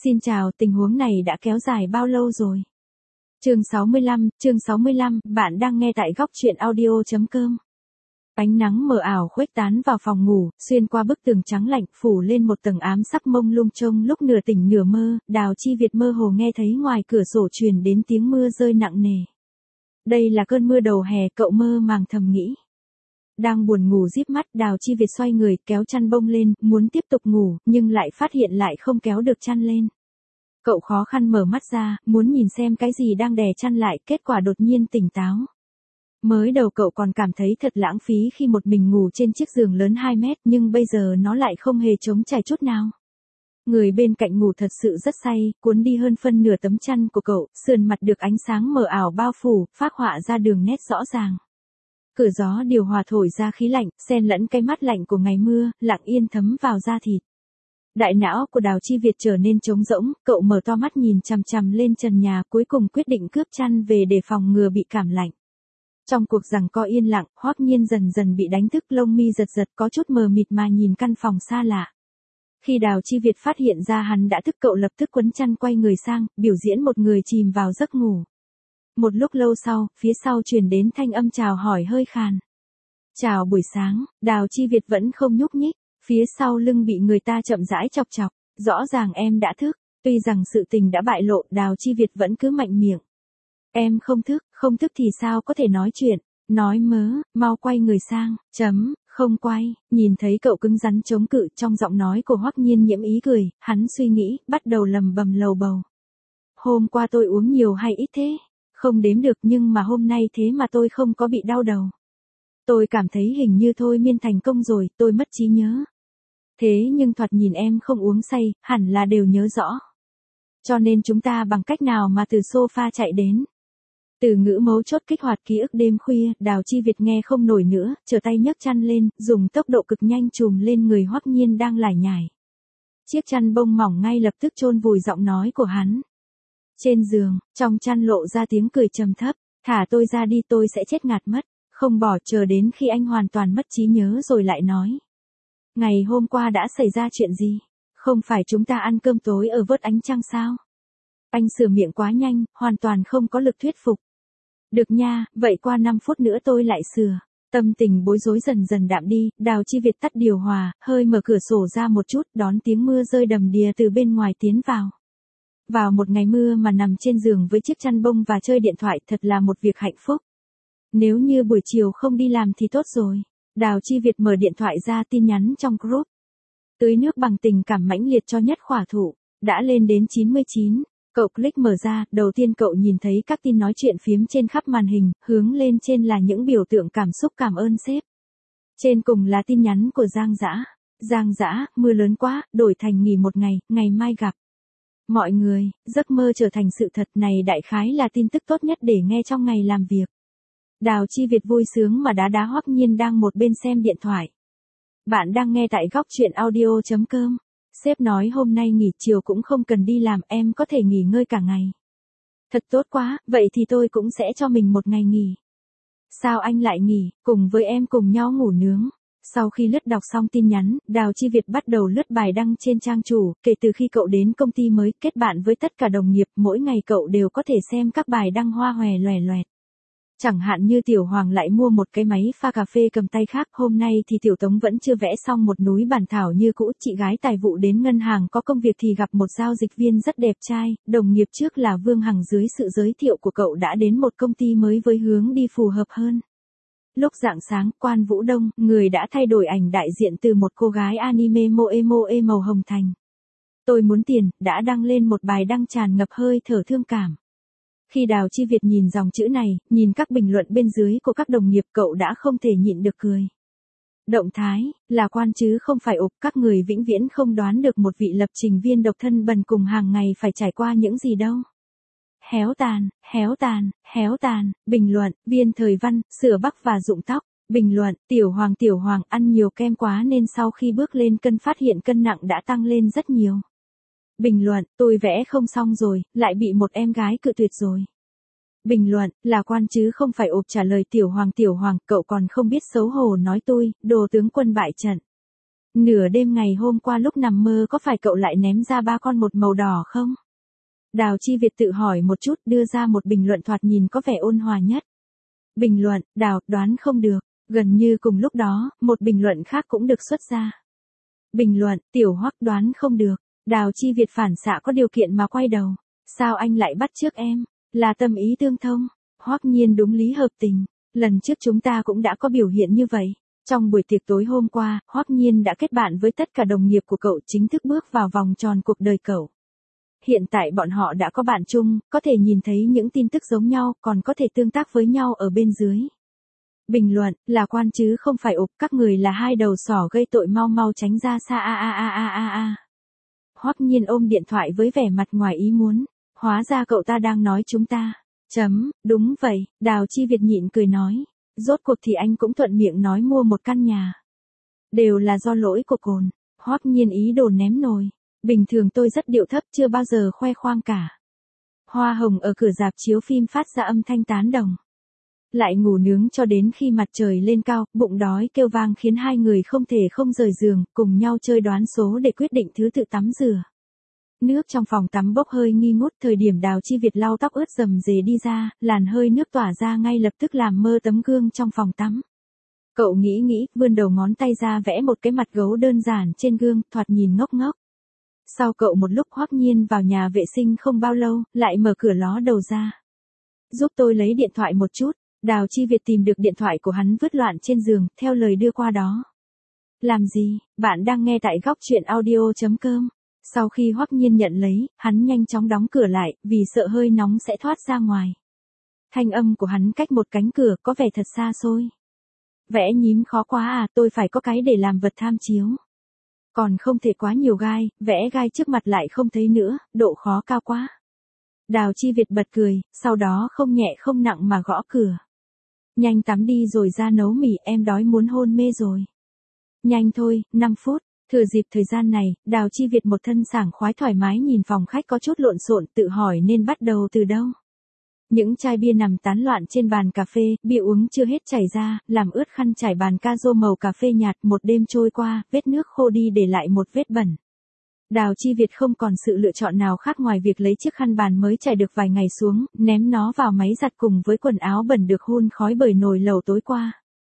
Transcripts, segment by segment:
Xin chào, tình huống này đã kéo dài bao lâu rồi? Chương 65, bạn đang nghe tại góc truyện audio.com. Ánh nắng mờ ảo khuếch tán vào phòng ngủ, xuyên qua bức tường trắng lạnh, phủ lên một tầng ám sắc mông lung trông lúc nửa tỉnh nửa mơ, Đào Chi Việt mơ hồ nghe thấy ngoài cửa sổ truyền đến tiếng mưa rơi nặng nề. Đây là cơn mưa đầu hè, cậu mơ màng thầm nghĩ. Đang buồn ngủ díp mắt, Đào Chi Việt xoay người, kéo chăn bông lên, muốn tiếp tục ngủ, nhưng lại phát hiện lại không kéo được chăn lên. Cậu khó khăn mở mắt ra, muốn nhìn xem cái gì đang đè chăn lại, kết quả đột nhiên tỉnh táo. Mới đầu cậu còn cảm thấy thật lãng phí khi một mình ngủ trên chiếc giường lớn 2 mét, nhưng bây giờ nó lại không hề trống trải chút nào. Người bên cạnh ngủ thật sự rất say, cuốn đi hơn phân nửa tấm chăn của cậu, sườn mặt được ánh sáng mờ ảo bao phủ, phác họa ra đường nét rõ ràng. Cửa gió điều hòa thổi ra khí lạnh, xen lẫn cái mát lạnh của ngày mưa, lặng yên thấm vào da thịt. Đại não của Đào Chi Việt trở nên trống rỗng, cậu mở to mắt nhìn chằm chằm lên trần nhà, cuối cùng quyết định cướp chăn về để phòng ngừa bị cảm lạnh. Trong cuộc giằng co yên lặng, Hoắc Nhiên dần dần bị đánh thức, lông mi giật giật, có chút mờ mịt mà nhìn căn phòng xa lạ. Khi Đào Chi Việt phát hiện ra hắn đã thức, cậu lập tức quấn chăn quay người sang, biểu diễn một người chìm vào giấc ngủ. Một lúc lâu sau, phía sau truyền đến thanh âm chào hỏi hơi khàn. Chào buổi sáng. Đào Chi Việt vẫn không nhúc nhích, phía sau lưng bị người ta chậm rãi chọc chọc. Rõ ràng em đã thức, tuy rằng sự tình đã bại lộ, Đào Chi Việt vẫn cứ mạnh miệng. Em không thức thì sao có thể nói chuyện, nói mớ, mau quay người sang, không quay. Nhìn thấy cậu cứng rắn chống cự, trong giọng nói của Hoắc Nhiên nhiễm ý cười, hắn suy nghĩ, bắt đầu lầm bầm lầu bầu. Hôm qua tôi uống nhiều hay ít thế? Không đếm được, nhưng mà hôm nay thế mà tôi không có bị đau đầu. Tôi cảm thấy hình như thôi miên thành công rồi, tôi mất trí nhớ. Thế nhưng thoạt nhìn em không uống say, hẳn là đều nhớ rõ. Cho nên chúng ta bằng cách nào mà từ sofa chạy đến? Từ ngữ mấu chốt kích hoạt ký ức đêm khuya, Đào Chi Việt nghe không nổi nữa, trở tay nhấc chăn lên, dùng tốc độ cực nhanh trùm lên người Hoắc Nhiên đang lải nhải. Chiếc chăn bông mỏng ngay lập tức chôn vùi giọng nói của hắn. Trên giường, trong chăn lộ ra tiếng cười trầm thấp, thả tôi ra đi, tôi sẽ chết ngạt mất, không bỏ chờ đến khi anh hoàn toàn mất trí nhớ rồi lại nói. Ngày hôm qua đã xảy ra chuyện gì? Không phải chúng ta ăn cơm tối ở vớt ánh trăng sao? Anh sửa miệng quá nhanh, hoàn toàn không có lực thuyết phục. Được nha, vậy qua 5 phút nữa tôi lại sửa. Tâm tình bối rối dần dần đạm đi, Đào Chi Việt tắt điều hòa, hơi mở cửa sổ ra một chút, đón tiếng mưa rơi đầm đìa từ bên ngoài tiến vào. Vào một ngày mưa mà nằm trên giường với chiếc chăn bông và chơi điện thoại thật là một việc hạnh phúc. Nếu như buổi chiều không đi làm thì tốt rồi. Đào Chi Việt mở điện thoại ra, tin nhắn trong group. Tưới nước bằng tình cảm mãnh liệt cho nhất khỏa thủ. Đã lên đến 99. Cậu click mở ra, đầu tiên cậu nhìn thấy các tin nói chuyện phiếm trên khắp màn hình, hướng lên trên là những biểu tượng cảm xúc cảm ơn sếp. Trên cùng là tin nhắn của Giang Dã. Giang Dã, mưa lớn quá, đổi thành nghỉ một ngày, ngày mai gặp. Mọi người, giấc mơ trở thành sự thật, này đại khái là tin tức tốt nhất để nghe trong ngày làm việc. Đào Chi Việt vui sướng mà đá Hoắc Nhiên đang một bên xem điện thoại. Bạn đang nghe tại góc truyện audio.com. Sếp nói hôm nay nghỉ chiều cũng không cần đi làm, em có thể nghỉ ngơi cả ngày. Thật tốt quá, vậy thì tôi cũng sẽ cho mình một ngày nghỉ. Sao anh lại nghỉ, cùng với em cùng nhau ngủ nướng. Sau khi lướt đọc xong tin nhắn, Đào Chi Việt bắt đầu lướt bài đăng trên trang chủ, kể từ khi cậu đến công ty mới, kết bạn với tất cả đồng nghiệp, mỗi ngày cậu đều có thể xem các bài đăng hoa hòe loè loẹt. Chẳng hạn như Tiểu Hoàng lại mua một cái máy pha cà phê cầm tay khác, hôm nay thì Tiểu Tống vẫn chưa vẽ xong một núi bản thảo như cũ, chị gái tài vụ đến ngân hàng có công việc thì gặp một giao dịch viên rất đẹp trai, đồng nghiệp trước là Vương Hằng dưới sự giới thiệu của cậu đã đến một công ty mới với hướng đi phù hợp hơn. Lúc rạng sáng, Quan Vũ Đông, người đã thay đổi ảnh đại diện từ một cô gái anime moe màu hồng thành tôi muốn tiền, đã đăng lên một bài đăng tràn ngập hơi thở thương cảm. Khi Đào Chi Việt nhìn dòng chữ này, nhìn các bình luận bên dưới của các đồng nghiệp, cậu đã không thể nhịn được cười. Động thái, là quan chứ không phải ộp, các người vĩnh viễn không đoán được một vị lập trình viên độc thân bần cùng hàng ngày phải trải qua những gì đâu. Héo tàn, bình luận, Viên Thời Văn, sửa bắc và rụng tóc, bình luận, Tiểu Hoàng ăn nhiều kem quá nên sau khi bước lên cân phát hiện cân nặng đã tăng lên rất nhiều. Bình luận, tôi vẽ không xong rồi, lại bị một em gái cự tuyệt rồi. Bình luận, là quan chứ không phải ộp, trả lời Tiểu Hoàng, cậu còn không biết xấu hổ nói tôi, đồ tướng quân bại trận. Nửa đêm ngày hôm qua lúc nằm mơ có phải cậu lại ném ra 3 con một màu đỏ không? Đào Chi Việt tự hỏi một chút đưa ra một bình luận thoạt nhìn có vẻ ôn hòa nhất. Bình luận, Đào, đoán không được. Gần như cùng lúc đó, một bình luận khác cũng được xuất ra. Bình luận, Tiểu Hoắc đoán không được. Đào Chi Việt phản xạ có điều kiện mà quay đầu. Sao anh lại bắt chước em? Là tâm ý tương thông. Hoắc Nhiên đúng lý hợp tình. Lần trước chúng ta cũng đã có biểu hiện như vậy. Trong buổi tiệc tối hôm qua, Hoắc Nhiên đã kết bạn với tất cả đồng nghiệp của cậu, chính thức bước vào vòng tròn cuộc đời cậu. Hiện tại bọn họ đã có bạn chung, có thể nhìn thấy những tin tức giống nhau, còn có thể tương tác với nhau ở bên dưới. Bình luận, là quan chứ không phải ụp, các người là hai đầu sỏ gây tội, mau mau tránh ra xa a. Hoắc Nhiên ôm điện thoại với vẻ mặt ngoài ý muốn. Hóa ra cậu ta đang nói chúng ta. Đúng vậy, Đào Chi Việt nhịn cười nói. Rốt cuộc thì anh cũng thuận miệng nói mua một căn nhà. Đều là do lỗi của cồn. Hoắc Nhiên ý đồ ném nồi. Bình thường tôi rất điệu thấp, chưa bao giờ khoe khoang cả. Hoa hồng ở cửa rạp chiếu phim phát ra âm thanh tán đồng. Lại ngủ nướng cho đến khi mặt trời lên cao, bụng đói kêu vang khiến hai người không thể không rời giường, cùng nhau chơi đoán số để quyết định thứ tự tắm rửa. Nước trong phòng tắm bốc hơi nghi ngút, thời điểm Đào Chi Việt lau tóc ướt rầm rề đi ra, làn hơi nước tỏa ra ngay lập tức làm mơ tấm gương trong phòng tắm. Cậu nghĩ, vươn đầu ngón tay ra vẽ một cái mặt gấu đơn giản trên gương, thoạt nhìn ngốc ngốc. Sau cậu một lúc Hoắc Nhiên vào nhà vệ sinh không bao lâu, lại mở cửa ló đầu ra. Giúp tôi lấy điện thoại một chút. Đào Chi Việt tìm được điện thoại của hắn vứt loạn trên giường, theo lời đưa qua đó. Làm gì, bạn đang nghe tại góc chuyện audio.com. Sau khi Hoắc Nhiên nhận lấy, hắn nhanh chóng đóng cửa lại, vì sợ hơi nóng sẽ thoát ra ngoài. Thanh âm của hắn cách một cánh cửa có vẻ thật xa xôi. Vẽ nhím khó quá à, tôi phải có cái để làm vật tham chiếu. Còn không thể quá nhiều gai, vẽ gai trước mặt lại không thấy nữa, độ khó cao quá. Đào Chi Việt bật cười, sau đó không nhẹ không nặng mà gõ cửa. Nhanh tắm đi rồi ra nấu mì, em đói muốn hôn mê rồi. Nhanh thôi, 5 phút. Thừa dịp thời gian này, Đào Chi Việt một thân sảng khoái thoải mái nhìn phòng khách có chút lộn xộn, tự hỏi nên bắt đầu từ đâu. Những chai bia nằm tán loạn trên bàn cà phê, bia uống chưa hết chảy ra, làm ướt khăn trải bàn ca rô màu cà phê nhạt, một đêm trôi qua, vết nước khô đi để lại một vết bẩn. Đào Chi Việt không còn sự lựa chọn nào khác ngoài việc lấy chiếc khăn bàn mới trải được vài ngày xuống, ném nó vào máy giặt cùng với quần áo bẩn được hun khói bởi nồi lẩu tối qua.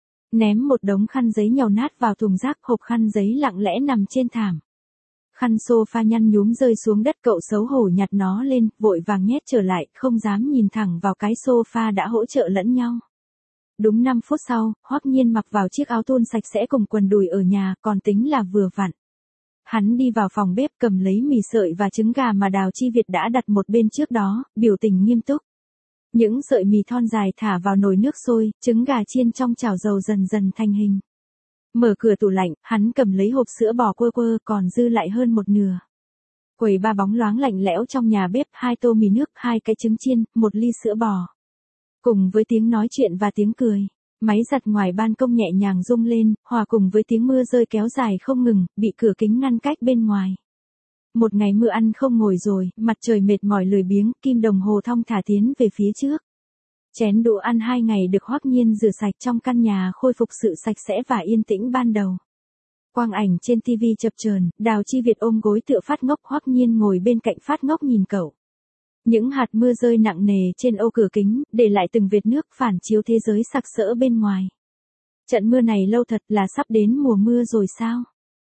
Ném một đống khăn giấy nhàu nát vào thùng rác, hộp khăn giấy lặng lẽ nằm trên thảm. Khăn sofa nhăn nhúm rơi xuống đất, cậu xấu hổ nhặt nó lên, vội vàng nhét trở lại, không dám nhìn thẳng vào cái sofa đã hỗ trợ lẫn nhau. Đúng 5 phút sau, Hoắc Nhiên mặc vào chiếc áo thun sạch sẽ cùng quần đùi ở nhà, còn tính là vừa vặn. Hắn đi vào phòng bếp cầm lấy mì sợi và trứng gà mà Đào Chi Việt đã đặt một bên trước đó, biểu tình nghiêm túc. Những sợi mì thon dài thả vào nồi nước sôi, trứng gà chiên trong chảo dầu dần dần thành hình. Mở cửa tủ lạnh, hắn cầm lấy hộp sữa bò quơ, còn dư lại hơn một nửa. Quầy ba bóng loáng lạnh lẽo trong nhà bếp, 2 tô mì nước, 2 cái trứng chiên, 1 ly sữa bò. Cùng với tiếng nói chuyện và tiếng cười, máy giặt ngoài ban công nhẹ nhàng rung lên, hòa cùng với tiếng mưa rơi kéo dài không ngừng, bị cửa kính ngăn cách bên ngoài. Một ngày mưa ăn không ngồi rồi, mặt trời mệt mỏi lười biếng, kim đồng hồ thong thả tiến về phía trước. Chén đũa ăn 2 ngày được Hoắc Nhiên rửa sạch, trong căn nhà khôi phục sự sạch sẽ và yên tĩnh ban đầu. Quang ảnh trên TV chập chờn, Đào Chi Việt ôm gối tựa phát ngốc, Hoắc Nhiên ngồi bên cạnh phát ngốc nhìn cậu. Những hạt mưa rơi nặng nề trên ô cửa kính, để lại từng vệt nước phản chiếu thế giới sặc sỡ bên ngoài. Trận mưa này lâu thật, là sắp đến mùa mưa rồi sao?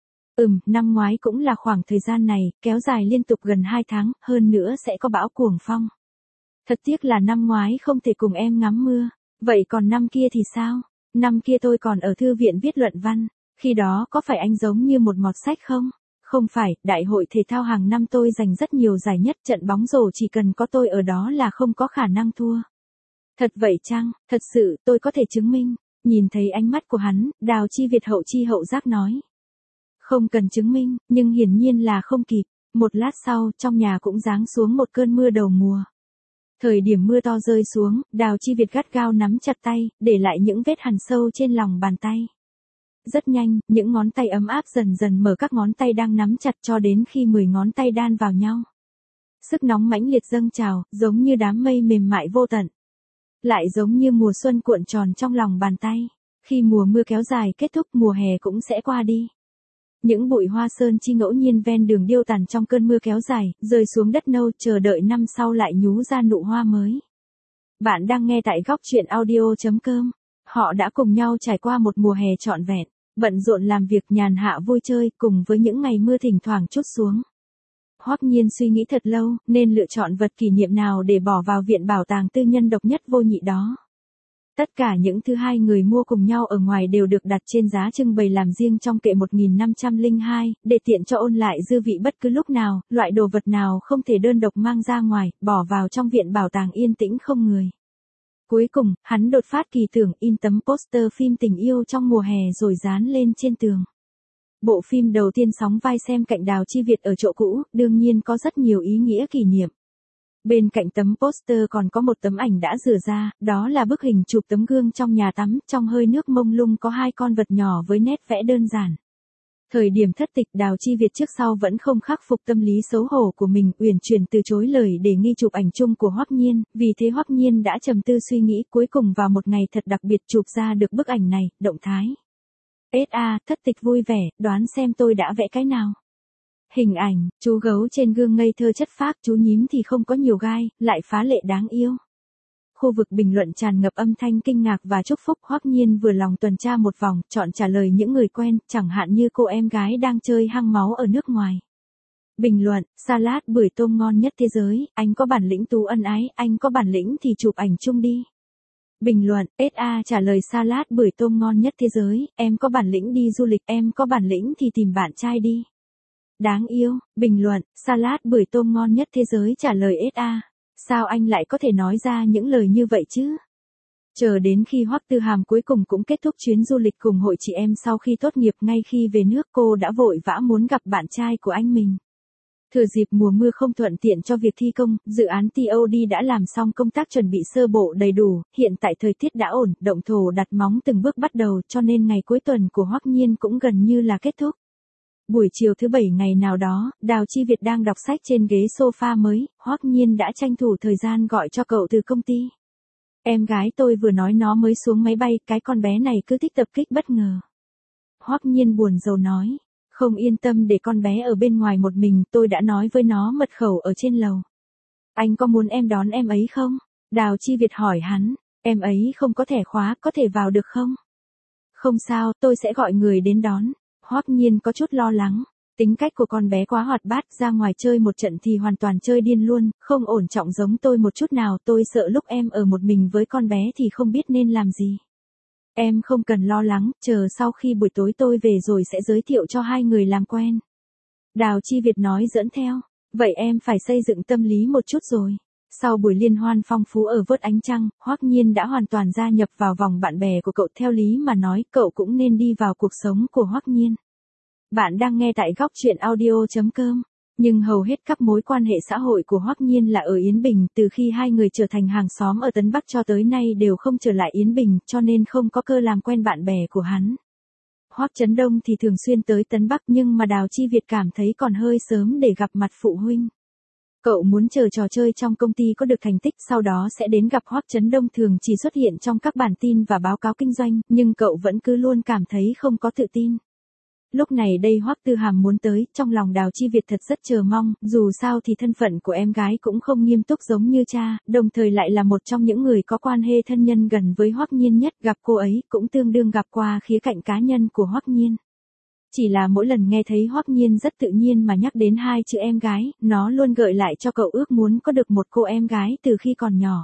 Năm ngoái cũng là khoảng thời gian này, kéo dài liên tục gần 2 tháng, hơn nữa sẽ có bão cuồng phong. Thật tiếc là năm ngoái không thể cùng em ngắm mưa. Vậy còn năm kia thì sao? Năm kia tôi còn ở thư viện viết luận văn. Khi đó có phải anh giống như một mọt sách không? Không phải, đại hội thể thao hàng năm tôi giành rất nhiều giải nhất, trận bóng rổ chỉ cần có tôi ở đó là không có khả năng thua. Thật vậy chăng? Thật sự, tôi có thể chứng minh. Nhìn thấy ánh mắt của hắn, Đào Chi Việt hậu chi hậu giác nói. Không cần chứng minh, nhưng hiển nhiên là không kịp. Một lát sau, trong nhà cũng giáng xuống một cơn mưa đầu mùa. Thời điểm mưa to rơi xuống, Đào Chi Việt gắt gao nắm chặt tay, để lại những vết hằn sâu trên lòng bàn tay. Rất nhanh, những ngón tay ấm áp dần dần mở các ngón tay đang nắm chặt cho đến khi 10 ngón tay đan vào nhau. Sức nóng mãnh liệt dâng trào, giống như đám mây mềm mại vô tận. Lại giống như mùa xuân cuộn tròn trong lòng bàn tay. Khi mùa mưa kéo dài kết thúc, mùa hè cũng sẽ qua đi. Những bụi hoa sơn chi ngẫu nhiên ven đường điêu tàn trong cơn mưa kéo dài, rơi xuống đất nâu, chờ đợi năm sau lại nhú ra nụ hoa mới. Bạn đang nghe tại góc chuyện audio.com. Họ đã cùng nhau trải qua một mùa hè trọn vẹn, bận rộn làm việc, nhàn hạ vui chơi, cùng với những ngày mưa thỉnh thoảng trút xuống. Hoắc Nhiên suy nghĩ thật lâu, nên lựa chọn vật kỷ niệm nào để bỏ vào viện bảo tàng tư nhân độc nhất vô nhị đó. Tất cả những thứ hai người mua cùng nhau ở ngoài đều được đặt trên giá trưng bày làm riêng trong kệ 1502, để tiện cho ôn lại dư vị bất cứ lúc nào, loại đồ vật nào không thể đơn độc mang ra ngoài, bỏ vào trong viện bảo tàng yên tĩnh không người. Cuối cùng, hắn đột phát kỳ tưởng in tấm poster phim tình yêu trong mùa hè rồi dán lên trên tường. Bộ phim đầu tiên sóng vai xem cạnh Đào Chi Việt ở chỗ cũ, đương nhiên có rất nhiều ý nghĩa kỷ niệm. Bên cạnh tấm poster còn có một tấm ảnh đã rửa ra, đó là bức hình chụp tấm gương trong nhà tắm, trong hơi nước mông lung có hai con vật nhỏ với nét vẽ đơn giản. Thời điểm thất tịch, Đào Chi Việt trước sau vẫn không khắc phục tâm lý xấu hổ của mình, uyển chuyển từ chối lời đề nghị chụp ảnh chung của Hoắc Nhiên, vì thế Hoắc Nhiên đã trầm tư suy nghĩ, cuối cùng vào một ngày thật đặc biệt chụp ra được bức ảnh này, động thái. Thất tịch vui vẻ, đoán xem tôi đã vẽ cái nào. Hình ảnh, chú gấu trên gương ngây thơ chất phác, chú nhím thì không có nhiều gai, lại phá lệ đáng yêu. Khu vực bình luận tràn ngập âm thanh kinh ngạc và chúc phúc. Hoắc Nhiên vừa lòng tuần tra một vòng, chọn trả lời những người quen, chẳng hạn như cô em gái đang chơi hăng máu ở nước ngoài. Bình luận, salad bưởi tôm ngon nhất thế giới, anh có bản lĩnh tú ân ái, anh có bản lĩnh thì chụp ảnh chung đi. Bình luận, trả lời salad bưởi tôm ngon nhất thế giới, em có bản lĩnh đi du lịch, em có bản lĩnh thì tìm bạn trai đi. Đáng yêu. Bình luận, salad bưởi tôm ngon nhất thế giới trả lời sao anh lại có thể nói ra những lời như vậy chứ? Chờ đến khi Hoắc Tư Hàm cuối cùng cũng kết thúc chuyến du lịch cùng hội chị em sau khi tốt nghiệp, ngay khi về nước cô đã vội vã muốn gặp bạn trai của anh mình. Thừa dịp mùa mưa không thuận tiện cho việc thi công, dự án TOD đã làm xong công tác chuẩn bị sơ bộ đầy đủ, hiện tại thời tiết đã ổn, động thổ đặt móng từng bước bắt đầu, cho nên ngày cuối tuần của Hoắc Nhiên cũng gần như là kết thúc. Buổi chiều thứ Bảy ngày nào đó, Đào Chi Việt đang đọc sách trên ghế sofa mới, Hoắc Nhiên đã tranh thủ thời gian gọi cho cậu từ công ty. Em gái tôi vừa nói nó mới xuống máy bay, cái con bé này cứ thích tập kích bất ngờ. Hoắc Nhiên buồn rầu nói, không yên tâm để con bé ở bên ngoài một mình, tôi đã nói với nó mật khẩu ở trên lầu. Anh có muốn em đón em ấy không? Đào Chi Việt hỏi hắn, em ấy không có thẻ khóa, có thể vào được không? Không sao, tôi sẽ gọi người đến đón. Hoắc Nhiên có chút lo lắng, tính cách của con bé quá hoạt bát, ra ngoài chơi một trận thì hoàn toàn chơi điên luôn, không ổn trọng giống tôi một chút nào, tôi sợ lúc em ở một mình với con bé thì không biết nên làm gì. Em không cần lo lắng, chờ sau khi buổi tối tôi về rồi sẽ giới thiệu cho hai người làm quen. Đào Chi Việt nói giỡn theo, vậy em phải xây dựng tâm lý một chút rồi. Sau buổi liên hoan phong phú ở Vớt Ánh Trăng, Hoắc Nhiên đã hoàn toàn gia nhập vào vòng bạn bè của cậu, theo lý mà nói, cậu cũng nên đi vào cuộc sống của Hoắc Nhiên. Bạn đang nghe tại góc chuyện audio.com. Nhưng hầu hết các mối quan hệ xã hội của Hoắc Nhiên là ở Yến Bình, từ khi hai người trở thành hàng xóm ở Tân Bắc cho tới nay đều không trở lại Yến Bình, cho nên không có cơ làm quen bạn bè của hắn. Hoắc Chấn Đông thì thường xuyên tới Tân Bắc, nhưng mà Đào Chi Việt cảm thấy còn hơi sớm để gặp mặt phụ huynh. Cậu muốn chờ trò chơi trong công ty có được thành tích, sau đó sẽ đến gặp. Hoắc Chấn Đông thường chỉ xuất hiện trong các bản tin và báo cáo kinh doanh, nhưng cậu vẫn cứ luôn cảm thấy không có tự tin. Lúc này đây Hoắc Tư Hàm muốn tới, trong lòng Đào Chi Việt thật rất chờ mong, dù sao thì thân phận của em gái cũng không nghiêm túc giống như cha, đồng thời lại là một trong những người có quan hệ thân nhân gần với Hoắc Nhiên nhất, gặp cô ấy cũng tương đương gặp qua khía cạnh cá nhân của Hoắc Nhiên. Chỉ là mỗi lần nghe thấy Hoắc Nhiên rất tự nhiên mà nhắc đến hai chữ em gái, nó luôn gợi lại cho cậu ước muốn có được một cô em gái từ khi còn nhỏ.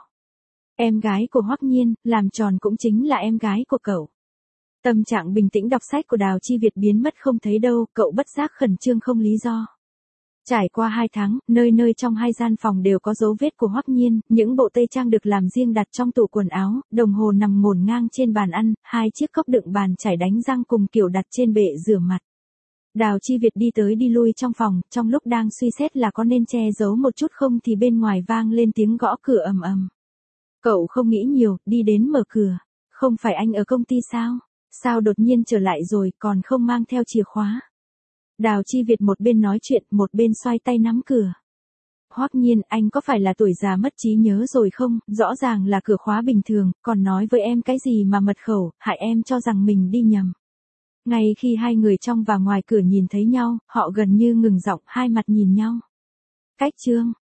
Em gái của Hoắc Nhiên, làm tròn cũng chính là em gái của cậu. Tâm trạng bình tĩnh đọc sách của Đào Chi Việt biến mất không thấy đâu, cậu bất giác khẩn trương không lý do. Trải qua 2 tháng, nơi nơi trong 2 gian phòng đều có dấu vết của Hoắc Nhiên, những bộ tây trang được làm riêng đặt trong tủ quần áo, đồng hồ nằm ngổn ngang trên bàn ăn, 2 chiếc cốc đựng bàn chải đánh răng cùng kiểu đặt trên bệ rửa mặt. Đào Chi Việt đi tới đi lui trong phòng, trong lúc đang suy xét là có nên che giấu một chút không thì bên ngoài vang lên tiếng gõ cửa ầm ầm. Cậu không nghĩ nhiều, đi đến mở cửa. Không phải anh ở công ty sao? Sao đột nhiên trở lại rồi, còn không mang theo chìa khóa? Đào Chi Việt một bên nói chuyện, một bên xoay tay nắm cửa. Hoắc Nhiên, anh có phải là tuổi già mất trí nhớ rồi không? Rõ ràng là cửa khóa bình thường, còn nói với em cái gì mà mật khẩu, hại em cho rằng mình đi nhầm. Ngay khi hai người trong và ngoài cửa nhìn thấy nhau, họ gần như ngừng giọng, hai mặt nhìn nhau. Cách chương